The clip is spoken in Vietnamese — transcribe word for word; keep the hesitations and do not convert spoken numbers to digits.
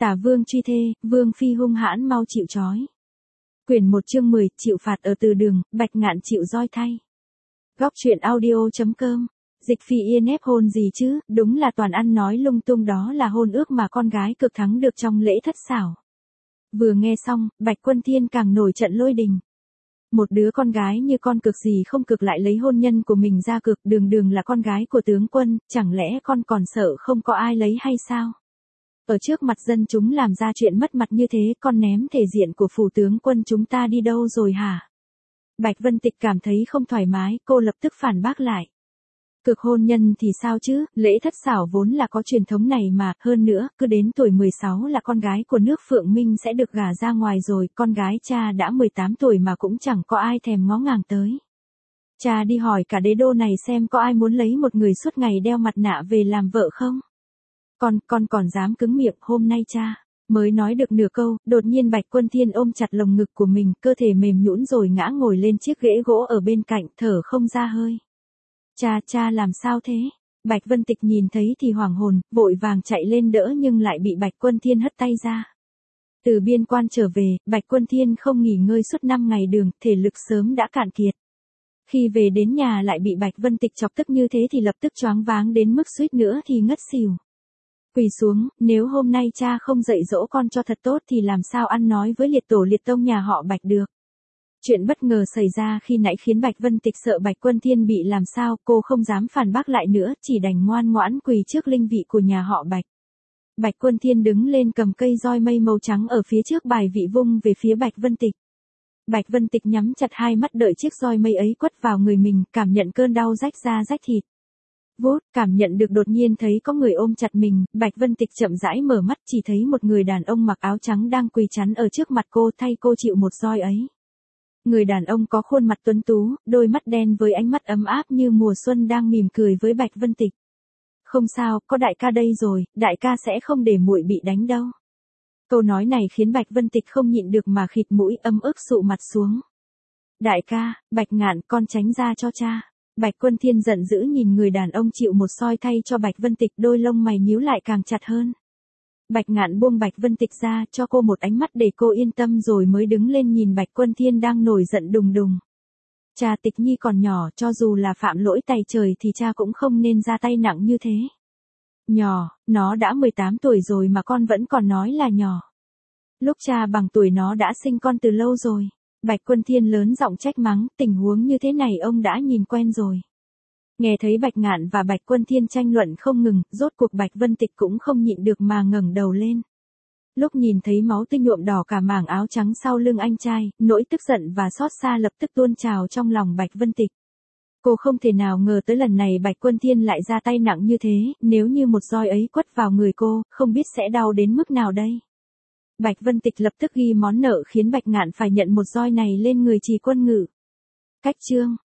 Tả vương truy thê, vương phi hung hãn mau chịu trói. Quyển một chương mười, chịu phạt ở từ đường, Bạch Ngạn chịu roi thay. Góc truyện audio.com. Dịch Phi Yên ép hôn gì chứ, đúng là toàn ăn nói lung tung, đó là hôn ước mà con gái cực thắng được trong lễ thất xảo. Vừa nghe xong, Bạch Quân Thiên càng nổi trận lôi đình. Một đứa con gái như con cực gì không cực lại lấy hôn nhân của mình ra cực, đường đường là con gái của tướng quân, chẳng lẽ con còn sợ không có ai lấy hay sao? Ở trước mặt dân chúng làm ra chuyện mất mặt như thế, con ném thể diện của phủ tướng quân chúng ta đi đâu rồi hả? Bạch Vân Tịch cảm thấy không thoải mái, cô lập tức phản bác lại. Cực hôn nhân thì sao chứ, lễ thất xảo vốn là có truyền thống này mà, hơn nữa, cứ đến tuổi mười sáu là con gái của nước Phượng Minh sẽ được gả ra ngoài rồi, con gái cha đã mười tám tuổi mà cũng chẳng có ai thèm ngó ngàng tới. Cha đi hỏi cả đế đô này xem có ai muốn lấy một người suốt ngày đeo mặt nạ về làm vợ không? Con, con còn dám cứng miệng, hôm nay cha mới nói được nửa câu, đột nhiên Bạch Quân Thiên ôm chặt lồng ngực của mình, cơ thể mềm nhũn rồi ngã ngồi lên chiếc ghế gỗ ở bên cạnh, thở không ra hơi. Cha, cha làm sao thế? Bạch Vân Tịch nhìn thấy thì hoảng hồn, vội vàng chạy lên đỡ nhưng lại bị Bạch Quân Thiên hất tay ra. Từ biên quan trở về, Bạch Quân Thiên không nghỉ ngơi suốt năm ngày đường, thể lực sớm đã cạn kiệt. Khi về đến nhà lại bị Bạch Vân Tịch chọc tức như thế thì lập tức choáng váng đến mức suýt nữa thì ngất xỉu. Quỳ xuống, nếu hôm nay cha không dạy dỗ con cho thật tốt thì làm sao ăn nói với liệt tổ liệt tông nhà họ Bạch được. Chuyện bất ngờ xảy ra khi nãy khiến Bạch Vân Tịch sợ Bạch Quân Thiên bị làm sao, cô không dám phản bác lại nữa, chỉ đành ngoan ngoãn quỳ trước linh vị của nhà họ Bạch. Bạch Quân Thiên đứng lên cầm cây roi mây màu trắng ở phía trước bài vị vung về phía Bạch Vân Tịch. Bạch Vân Tịch nhắm chặt hai mắt đợi chiếc roi mây ấy quất vào người mình, cảm nhận cơn đau rách da rách thịt. Vút, cảm nhận được đột nhiên thấy có người ôm chặt mình, Bạch Vân Tịch chậm rãi mở mắt chỉ thấy một người đàn ông mặc áo trắng đang quỳ chắn ở trước mặt cô thay cô chịu một roi ấy. Người đàn ông có khuôn mặt tuấn tú, đôi mắt đen với ánh mắt ấm áp như mùa xuân đang mỉm cười với Bạch Vân Tịch. Không sao, có đại ca đây rồi, đại ca sẽ không để muội bị đánh đâu. Câu nói này khiến Bạch Vân Tịch không nhịn được mà khịt mũi ấm ức sụ mặt xuống. Đại ca, Bạch Ngạn, con tránh ra cho cha. Bạch Quân Thiên giận dữ nhìn người đàn ông chịu một roi thay cho Bạch Vân Tịch, đôi lông mày nhíu lại càng chặt hơn. Bạch Ngạn buông Bạch Vân Tịch ra, cho cô một ánh mắt để cô yên tâm rồi mới đứng lên nhìn Bạch Quân Thiên đang nổi giận đùng đùng. Cha Tịch Nhi còn nhỏ, cho dù là phạm lỗi tày trời thì cha cũng không nên ra tay nặng như thế. Nhỏ, nó đã mười tám tuổi rồi mà con vẫn còn nói là nhỏ. Lúc cha bằng tuổi nó đã sinh con từ lâu rồi. Bạch Quân Thiên lớn giọng trách mắng, tình huống như thế này ông đã nhìn quen rồi. Nghe thấy Bạch Ngạn và Bạch Quân Thiên tranh luận không ngừng, rốt cuộc Bạch Vân Tịch cũng không nhịn được mà ngẩng đầu lên. Lúc nhìn thấy máu tươi nhuộm đỏ cả mảng áo trắng sau lưng anh trai, nỗi tức giận và xót xa lập tức tuôn trào trong lòng Bạch Vân Tịch. Cô không thể nào ngờ tới lần này Bạch Quân Thiên lại ra tay nặng như thế, nếu như một roi ấy quất vào người cô, không biết sẽ đau đến mức nào đây. Bạch Vân Tịch lập tức ghi món nợ khiến Bạch Ngạn phải nhận một roi này lên người Trì Quân Ngự. Cách chương